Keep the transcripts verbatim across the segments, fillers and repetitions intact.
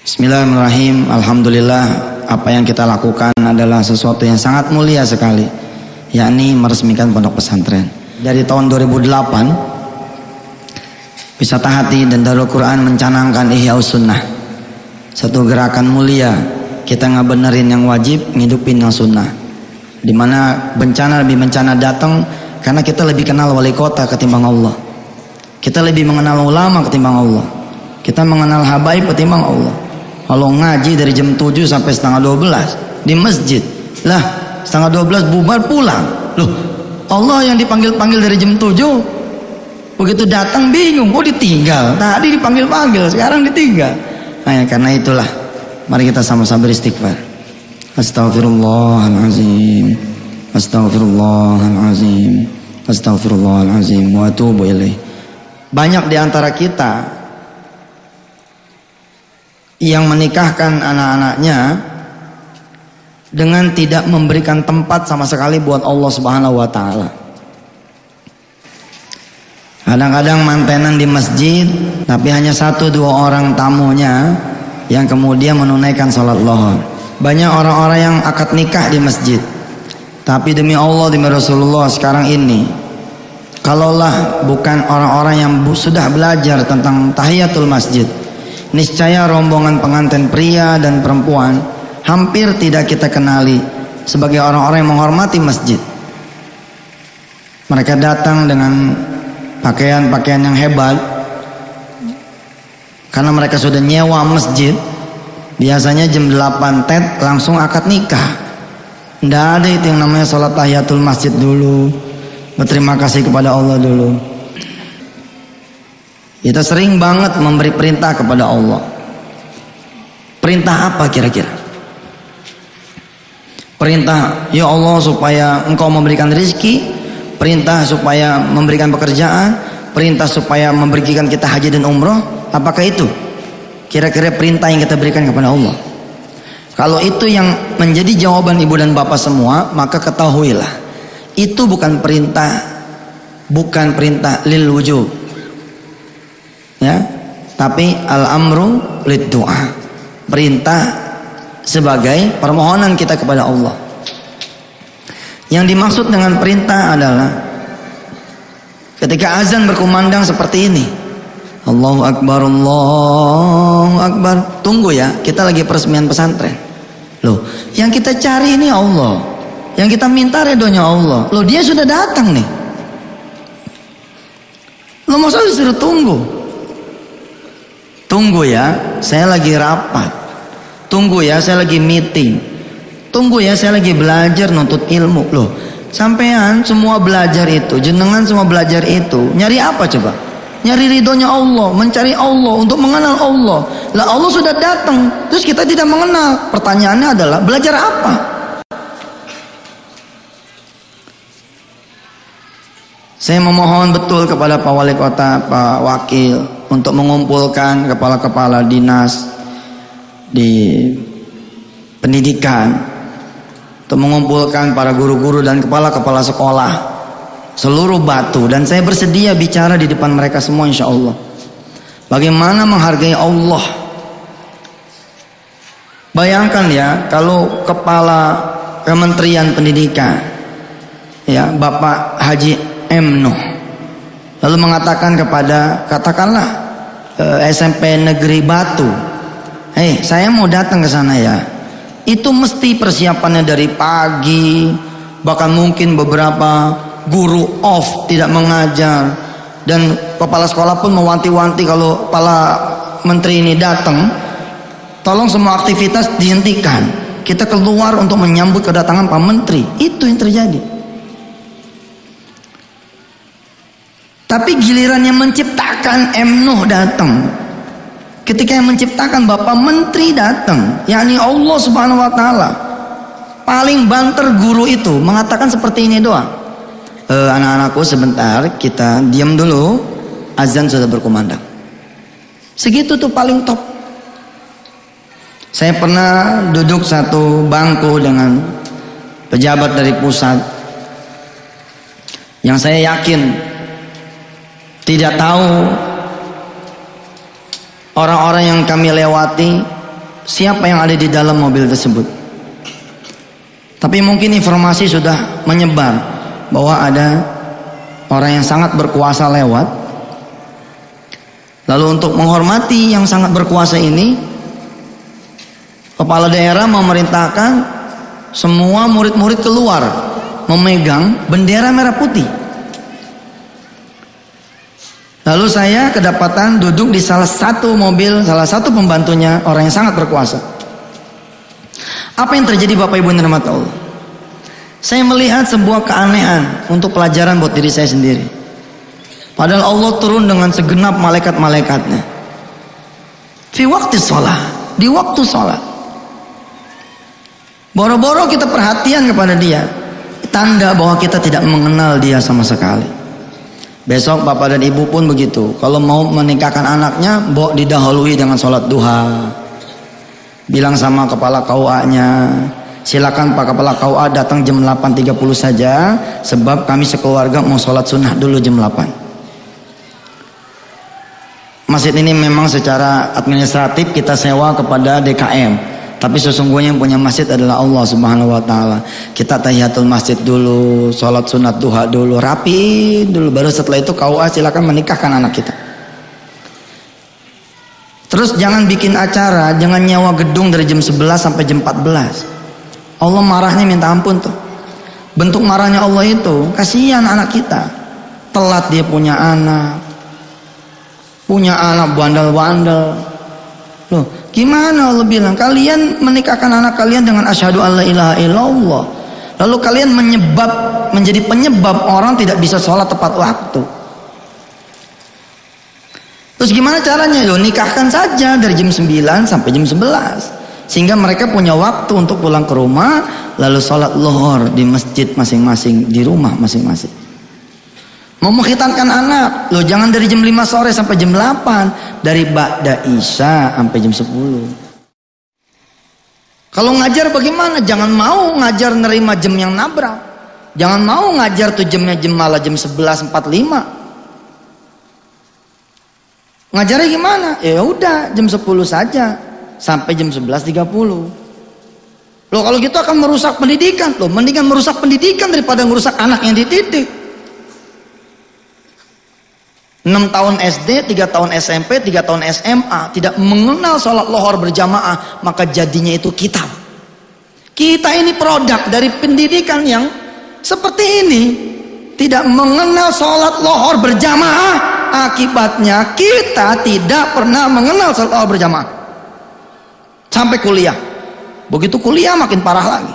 Bismillahirrahmanirrahim. Alhamdulillah, apa yang kita lakukan adalah sesuatu yang sangat mulia sekali, yakni meresmikan pondok pesantren. Dari tahun dua ribu delapan Wisata Hati dan Darul Quran mencanangkan Ihyaus Sunnah, satu gerakan mulia. Kita ngebenerin yang wajib, ngidupin yang sunnah. Dimana bencana lebih bencana datang karena kita lebih kenal wali kota ketimbang Allah. Kita lebih mengenal ulama ketimbang Allah. Kita mengenal habaib ketimbang Allah. Kalau ngaji dari jam tujuh sampai setengah dua belas di masjid, lah setengah dua belas bubar pulang. Loh, Allah yang dipanggil-panggil dari jam tujuh, begitu datang bingung, oh ditinggal. Tadi dipanggil-panggil, sekarang ditinggal. Nah, ya, karena itulah, mari kita sama-sama beristighfar. Astaghfirullahalazim, Astaghfirullahalazim, Astaghfirullahalazim, wa atubu ilaih. Banyak di antara kita yang menikahkan anak-anaknya dengan tidak memberikan tempat sama sekali buat Allah Subhanahu wa taala. Kadang-kadang mantenan di masjid, tapi hanya satu dua orang tamunya yang kemudian menunaikan sholat lohor. Banyak orang-orang yang akad nikah di masjid, tapi demi Allah, demi Rasulullah, sekarang ini kalaulah bukan orang-orang yang sudah belajar tentang tahiyatul masjid, niscaya rombongan pengantin pria dan perempuan hampir tidak kita kenali sebagai orang-orang yang menghormati masjid. Mereka datang dengan pakaian-pakaian yang hebat karena mereka sudah nyewa masjid. Biasanya jam delapan tet langsung akad nikah. Tidak ada itu yang namanya sholat tahiyatul masjid dulu, berterima kasih kepada Allah dulu. Kita sering banget memberi perintah kepada Allah. Perintah apa kira-kira? Perintah, ya Allah supaya Engkau memberikan rezeki, perintah supaya memberikan pekerjaan, perintah supaya memberikan kita haji dan umroh. Apakah itu kira-kira perintah yang kita berikan kepada Allah? Kalau itu yang menjadi jawaban ibu dan bapak semua, maka ketahuilah itu bukan perintah, bukan perintah lil wujub, ya, tapi al-amru lid du'a, perintah sebagai permohonan kita kepada Allah. Yang dimaksud dengan perintah adalah ketika azan berkumandang seperti ini, Allahu Akbar, Allahu Akbar, tunggu ya, kita lagi peresmian pesantren. Loh, yang kita cari ini Allah, yang kita minta redonya Allah. Loh, dia sudah datang nih. Loh, masa disuruh tunggu? Tunggu ya, saya lagi rapat. Tunggu ya, saya lagi meeting. Tunggu ya, saya lagi belajar nuntut ilmu. Loh, sampean semua belajar itu, jenengan semua belajar itu, nyari apa coba? Nyari ridhonya Allah, mencari Allah, untuk mengenal Allah. Lah Allah sudah datang, terus kita tidak mengenal. Pertanyaannya adalah belajar apa? Saya memohon betul kepada Pak Wali Kota, Pak Wakil, untuk mengumpulkan kepala-kepala dinas di pendidikan, untuk mengumpulkan para guru-guru dan kepala-kepala sekolah seluruh Batu, dan saya bersedia bicara di depan mereka semua insya Allah bagaimana menghargai Allah. Bayangkan ya, kalau kepala Kementerian Pendidikan, ya, Bapak Haji M. Nuh, lalu mengatakan kepada, katakanlah eh, S M P Negeri Batu, hei, saya mau datang ke sana ya. Itu mesti persiapannya dari pagi, bahkan mungkin beberapa guru off, tidak mengajar, dan kepala sekolah pun mewanti-wanti kalau kepala menteri ini datang, tolong semua aktivitas dihentikan, kita keluar untuk menyambut kedatangan Pak Menteri. Itu yang terjadi. Tapi giliran yang menciptakan M. Nuh datang, ketika yang menciptakan Bapak Menteri datang, yakni Allah Subhanahu wa taala, paling banter guru itu mengatakan seperti ini doang, e, anak-anakku sebentar kita diam dulu, azan sudah berkumandang. Segitu tuh paling top. Saya pernah duduk satu bangku dengan pejabat dari pusat yang saya yakin tidak tahu orang-orang yang kami lewati siapa yang ada di dalam mobil tersebut. Tapi mungkin informasi sudah menyebar bahwa ada orang yang sangat berkuasa lewat. Lalu untuk menghormati yang sangat berkuasa ini, kepala daerah memerintahkan semua murid-murid keluar memegang bendera merah putih. Lalu saya kedapatan duduk di salah satu mobil, salah satu pembantunya orang yang sangat berkuasa. Apa yang terjadi Bapak Ibu yang dirahmati Allah? Saya melihat sebuah keanehan untuk pelajaran buat diri saya sendiri. Padahal Allah turun dengan segenap malaikat-malaikatnya. Fi waktu sholat, di waktu sholat. Boro-boro kita perhatian kepada dia, tanda bahwa kita tidak mengenal dia sama sekali. Besok bapak dan ibu pun begitu. Kalau mau menikahkan anaknya, bawa didahului dengan sholat duha. Bilang sama kepala K U A-nya, silakan Pak Kepala K U A datang jam delapan tiga puluh saja, sebab kami sekeluarga mau sholat sunnah dulu jam delapan. Masjid ini memang secara administratif kita sewa kepada D K M, tapi sesungguhnya yang punya masjid adalah Allah Subhanahu Wa Taala. Kita tahiyatul masjid dulu, sholat sunat duha dulu, rapi dulu, baru setelah itu K U A silakan menikahkan anak kita. Terus jangan bikin acara, jangan nyewa gedung dari jam sebelas sampai jam empat belas. Allah marahnya minta ampun tuh. Bentuk marahnya Allah itu, kasihan anak kita. Telat dia punya anak. Punya anak bandel-bandel. Loh, gimana Allah bilang? Kalian menikahkan anak kalian dengan asyhadu alla ilaha illallah. Lalu kalian menyebab menjadi penyebab orang tidak bisa sholat tepat waktu. Terus gimana caranya? Yo, nikahkan saja dari jam sembilan sampai jam sebelas. Sehingga mereka punya waktu untuk pulang ke rumah, lalu sholat zuhur di masjid masing-masing, di rumah masing-masing. Mau mengkhitankan anak, lo jangan dari jam lima sore sampai jam delapan, dari ba'da isya sampai jam sepuluh. Kalau ngajar bagaimana? Jangan mau ngajar nerima jam yang nabrak. Jangan mau ngajar tuh jamnya jam malah jam sebelas empat puluh lima. Ngajarnya gimana? Ya udah jam sepuluh saja sampai jam sebelas tiga puluh. Loh kalau gitu akan merusak pendidikan. Loh mendingan merusak pendidikan daripada merusak anak yang dididik. enam tahun S D, tiga tahun S M P, tiga tahun S M A tidak mengenal sholat lohor berjamaah, maka jadinya itu kita. Kita ini produk dari pendidikan yang seperti ini. Tidak mengenal sholat lohor berjamaah, akibatnya kita tidak pernah mengenal sholat lohor berjamaah sampai kuliah. Begitu kuliah makin parah lagi.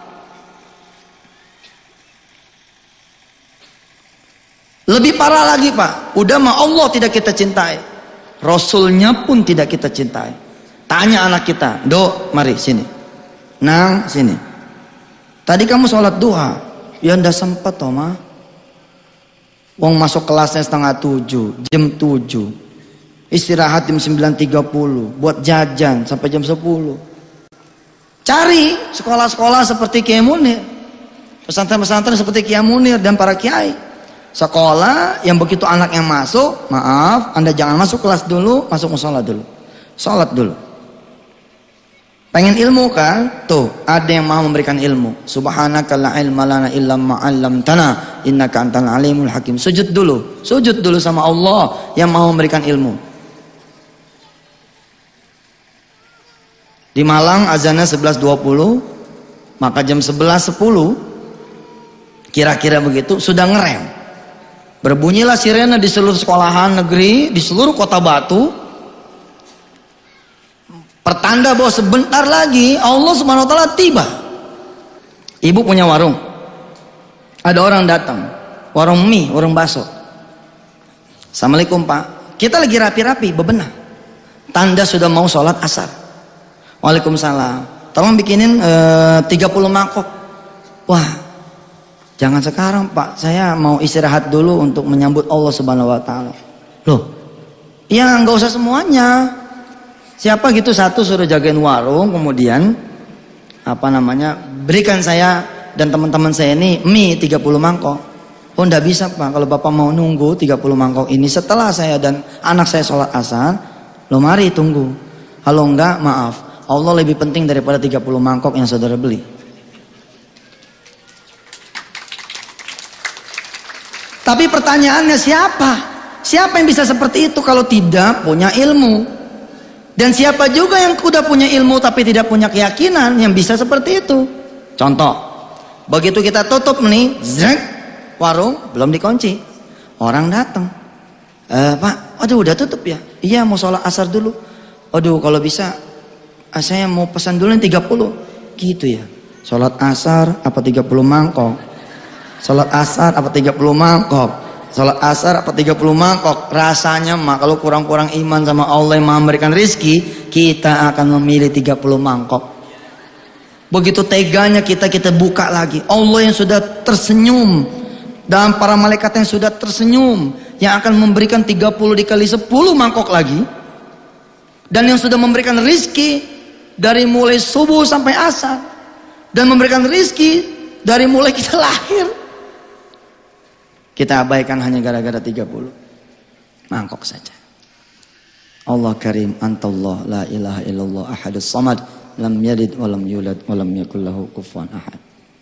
Lebih parah lagi Pak, udah mah Allah tidak kita cintai, Rasulnya pun tidak kita cintai. Tanya anak kita, Dok, mari sini, Nang sini. Tadi kamu sholat duha, ya ndak sempat toh mah. Wong masuk kelasnya setengah tujuh, jam tujuh. Istirahat jam sembilan tiga puluh, buat jajan sampai jam sepuluh. Cari sekolah-sekolah seperti Kiai Munir, pesantren-pesantren seperti Kiai Munir dan para kiai. Sekolah yang begitu anaknya masuk, maaf, Anda jangan masuk kelas dulu, masuk musola dulu. Sholat dulu. Pengen ilmu kan? Tuh, ada yang mau memberikan ilmu. Subhanaka la ilma lana illa ma 'allamtana innaka antal alimul hakim. Sujud dulu. Sujud dulu sama Allah yang mau memberikan ilmu. Di Malang azannya sebelas dua puluh, maka jam sebelas sepuluh kira-kira begitu sudah ngerem. Berbunyilah sirene di seluruh sekolahan negeri, di seluruh kota Batu. Pertanda bahwa sebentar lagi Allah Subhanahu wa taala tiba. Ibu punya warung. Ada orang datang, warung mie, warung bakso. Assalamualaikum Pak, kita lagi rapi-rapi bebenah. Tanda sudah mau sholat asar. Waalaikumsalam. Tolong bikinin eh, tiga puluh mangkok. Wah, jangan sekarang Pak, saya mau istirahat dulu untuk menyambut Allah Subhanahu wa taala. Loh, ya nggak usah semuanya. Siapa gitu satu suruh jagain warung, kemudian apa namanya, berikan saya dan teman-teman saya ini mie tiga puluh mangkok. Oh enggak bisa Pak, kalau Bapak mau nunggu tiga puluh mangkok ini setelah saya dan anak saya sholat asar, lo mari tunggu. Kalau enggak, maaf, Allah lebih penting daripada tiga puluh mangkok yang saudara beli. Tapi pertanyaannya siapa? Siapa yang bisa seperti itu kalau tidak punya ilmu? Dan siapa juga yang sudah punya ilmu tapi tidak punya keyakinan yang bisa seperti itu? Contoh, begitu kita tutup nih, zrek, warung belum dikunci, orang datang, e, Pak, aduh udah tutup ya? Iya mau sholat asar dulu. Aduh kalau bisa, saya mau pesan dulu yang tiga puluh, gitu ya. Sholat asar apa tiga puluh mangkok? Sholat asar apa tiga puluh mangkok? Sholat asar apa tiga puluh mangkok? Rasanya mah kalau kurang-kurang iman sama Allah yang memberikan rizki, kita akan memilih tiga puluh mangkok. Begitu teganya kita kita buka lagi. Allah yang sudah tersenyum dan para malaikat yang sudah tersenyum yang akan memberikan tiga puluh dikali sepuluh mangkok lagi. Dan yang sudah memberikan rizki dari mulai subuh sampai asar. Dan memberikan rizki dari mulai kita lahir. Kita abaikan hanya gara-gara tiga puluh mangkok saja. Allah karim, antallah la ilaha illallah ahadus samad. Lam yalid walam yulad walam yakul lahu kufuwan ahad.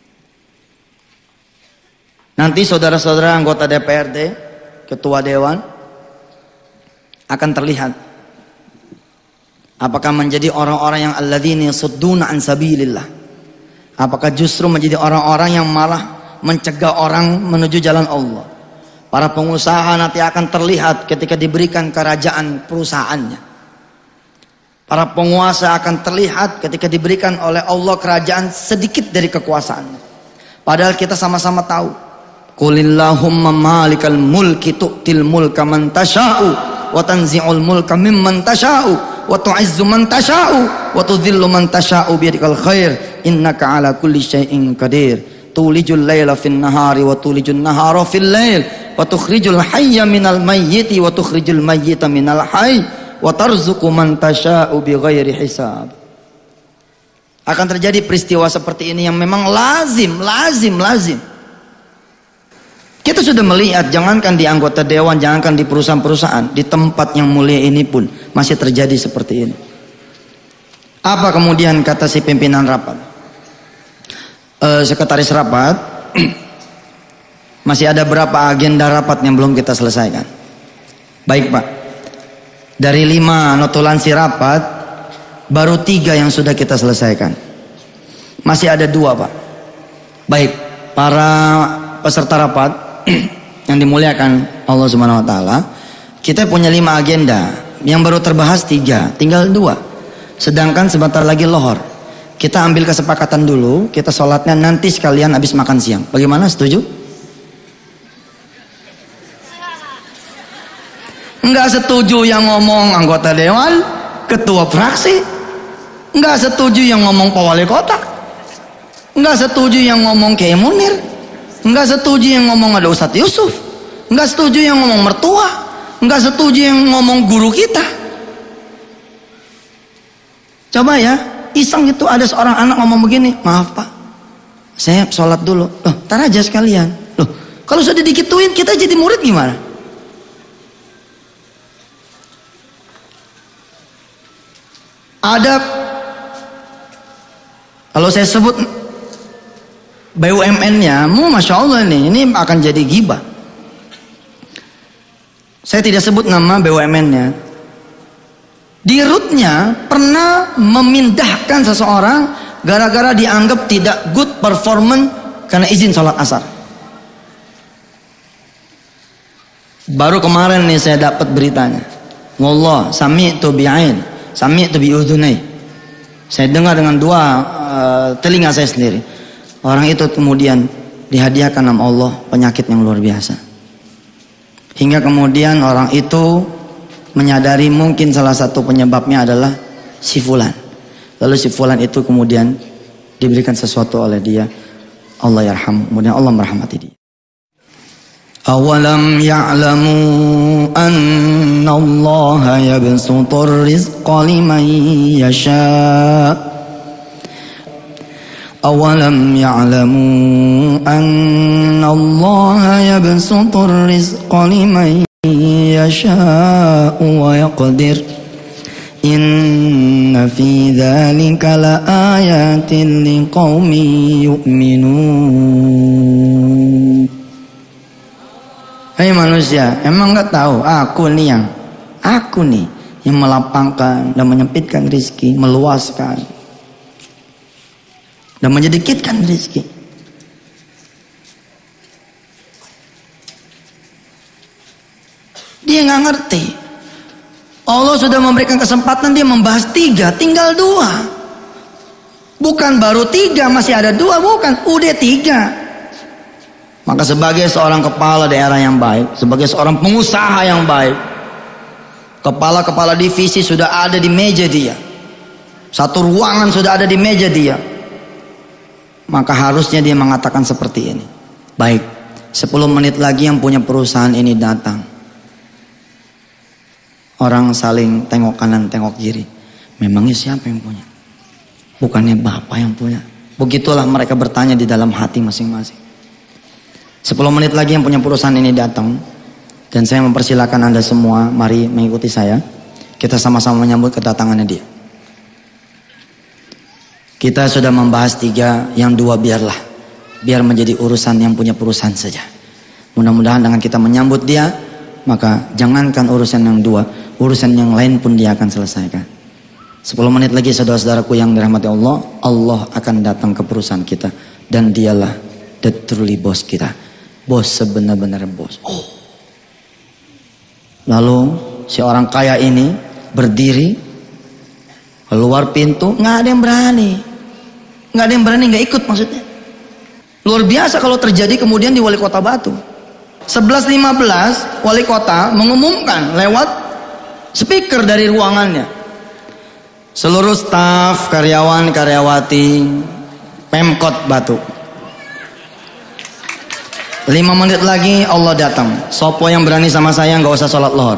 Nanti saudara-saudara anggota D P R D, ketua dewan akan terlihat apakah menjadi orang-orang yang alladzina yasudduna an sabilillah, apakah justru menjadi orang-orang yang malah mencegah orang menuju jalan Allah. Para pengusaha nanti akan terlihat ketika diberikan kerajaan perusahaannya. Para penguasa akan terlihat ketika diberikan oleh Allah kerajaan sedikit dari kekuasaannya. Padahal kita sama-sama tahu. Qulillahumma malikal mulki tu'til mulka man tasha'u wa tanzi'ul mulka mimman tasha'u wa tu'izzu man tasha'u wa tudhillu man tasha'u biyadikal khair innaka ala kulli syai'in qadir. Tulijul laila fin nahari wa tulijul nahara fil lail wa tukhrijul hayya minal mayyiti wa tukhrijul mayyita minal hayy wa tarzuqu man tasha'u bighairi hisab. Akan terjadi peristiwa seperti ini yang memang lazim, lazim, lazim. Kita sudah melihat, jangankan di anggota dewan, jangankan di perusahaan-perusahaan, di tempat yang mulia ini pun masih terjadi seperti ini. Apa kemudian kata si pimpinan rapat? E, sekretaris rapat, masih ada berapa agenda rapat yang belum kita selesaikan? Baik Pak. Dari lima notulansi rapat, baru tiga yang sudah kita selesaikan. Masih ada dua Pak. Baik, para peserta rapat yang dimuliakan Allah Subhanahu Wa Taala, kita punya lima agenda, yang baru terbahas tiga, tinggal dua. Sedangkan sebentar lagi lohor. Kita ambil kesepakatan dulu, kita sholatnya nanti sekalian habis makan siang. Bagaimana? Setuju? Enggak setuju yang ngomong anggota dewan, ketua fraksi. Enggak setuju yang ngomong Pak Wali Kota. Enggak setuju yang ngomong Kiai Munir. Enggak setuju yang ngomong ada Ustadz Yusuf. Enggak setuju yang ngomong mertua. Enggak setuju yang ngomong guru kita. Coba ya, iseng itu ada seorang anak ngomong begini, maaf Pak, saya sholat dulu. Loh, ntar aja sekalian. Loh, kalau sudah dikituin kita jadi murid gimana? Ada, kalau saya sebut B U M N-nya, mu masya Allah nih, ini akan jadi gibah. Saya tidak sebut nama B U M N-nya. Di rootnya pernah memindahkan seseorang gara-gara dianggap tidak good performance karena izin sholat asar. Baru kemarin nih saya dapat beritanya. Wallah, sami'tu bi'ain, sami'tu bi'udhunai. Saya dengar dengan dua uh, telinga saya sendiri. Orang itu kemudian dihadiahkan sama Allah penyakit yang luar biasa. Hingga kemudian orang itu menyadari mungkin salah satu penyebabnya adalah si fulan. Lalu si fulan itu kemudian diberikan sesuatu oleh dia. Allah yarham, kemudian Allah merahmati dia. Awalam ya'lamu anna Allah yabsutur rizqa liman yasha. Awalam ya'lamu anna Allah yabsutur rizqa liman yasha'u wa yaqdir Inna fi dzalika laayatin liqaumin yu'minun. Hei manusia, emang enggak tahu aku nih yang aku nih yang melapangkan dan menyempitkan rizki, meluaskan dan menyedikitkan rizki. Dia nggak ngerti. Allah sudah memberikan kesempatan dia membahas tiga, tinggal dua. Bukan baru tiga, masih ada dua, bukan, udah tiga. Maka sebagai seorang kepala daerah yang baik, sebagai seorang pengusaha yang baik, kepala-kepala divisi sudah ada di meja dia, satu ruangan sudah ada di meja dia, maka harusnya dia mengatakan seperti ini. Baik, sepuluh menit lagi yang punya perusahaan ini datang. Orang saling tengok kanan tengok kiri. Memangnya siapa yang punya? Bukannya Bapak yang punya. Begitulah mereka bertanya di dalam hati masing-masing. Sepuluh menit lagi yang punya perusahaan ini datang. Dan saya mempersilahkan Anda semua, mari mengikuti saya. Kita sama-sama menyambut kedatangannya dia. Kita sudah membahas tiga, yang dua biarlah. Biar menjadi urusan yang punya perusahaan saja. Mudah-mudahan dengan kita menyambut dia, maka jangankan urusan yang dua, urusan yang lain pun dia akan selesaikan. Sepuluh menit lagi saudara-saudaraku yang dirahmati Allah, Allah akan datang ke perusahaan kita. Dan dialah the truly bos kita. Bos sebenar-benar bos. Oh. Lalu si orang kaya ini berdiri keluar pintu, nggak ada yang berani, nggak ada yang berani, nggak ikut maksudnya. Luar biasa kalau terjadi kemudian di Wali Kota Batu. sebelas lima belas wali kota mengumumkan lewat speaker dari ruangannya, seluruh staf, karyawan, karyawati Pemkot Batu, lima menit lagi Allah datang. Sopo yang berani sama saya nggak usah sholat lohor.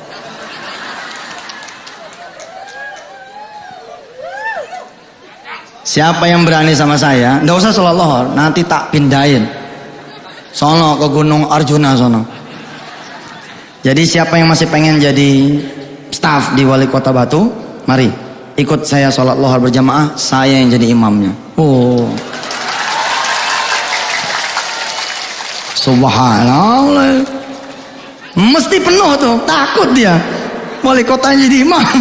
Siapa yang berani sama saya nggak usah sholat lohor, nanti tak pindahin sono ke Gunung Arjuna sono. Jadi siapa yang masih pengen jadi staf di Wali Kota Batu, mari ikut saya sholat lohar berjamaah, saya yang jadi imamnya. Oh, subhanallah, mesti penuh tuh, takut dia wali kotanya jadi imam.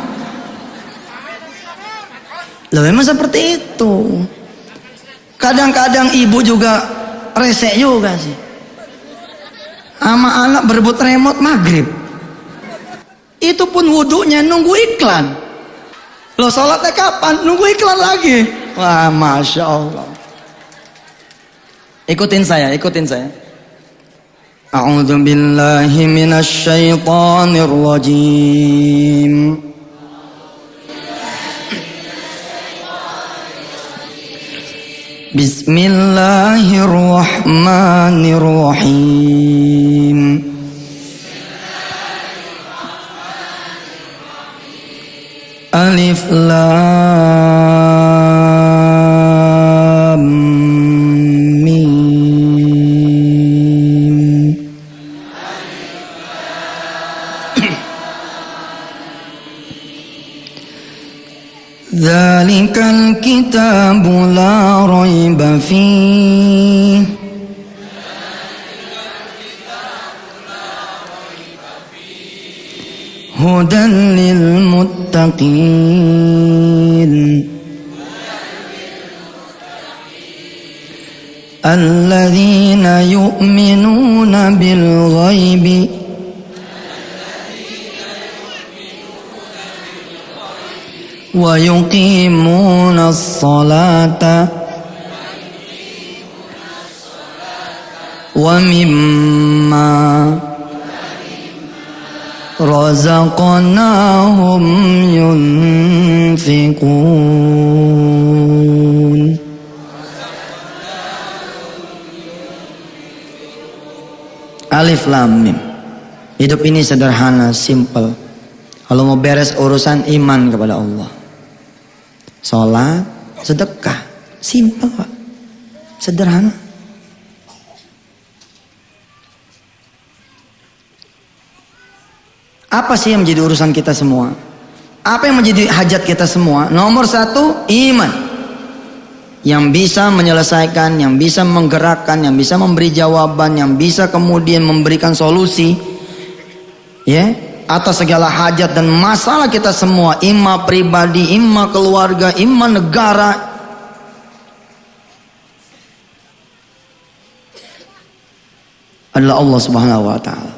Loh memang seperti itu. Kadang-kadang ibu juga resek juga sih, sama anak berebut remote maghrib. Itu pun wudhunya nunggu iklan. Lo sholatnya kapan? Nunggu iklan lagi. Wah, masya Allah. Ikutin saya, ikutin saya. A'udzu billahi minasy syaithanir rajim. Bismillahirrahmanirrahim. Alif Lam Mim. Dzalikal kitabu la raiba fihi hudan lil muttaqin alladzina yu'minuna bil ghaibi wa yuqimuna as-salata wa mimma razaqnahum yunfiqun. Alif Lam Mim. Hidup ini sederhana, simple. Kalau mau beres urusan iman kepada Allah, sholat, sedekah, simple Pak, sederhana. Apa sih yang menjadi urusan kita semua? Apa yang menjadi hajat kita semua? Nomor satu, iman. Yang bisa menyelesaikan, yang bisa menggerakkan, yang bisa memberi jawaban, yang bisa kemudian memberikan solusi, ya, atas segala hajat dan masalah kita semua, imma pribadi, imma keluarga, imma negara. Adalah Allah Subhanahu wa taala.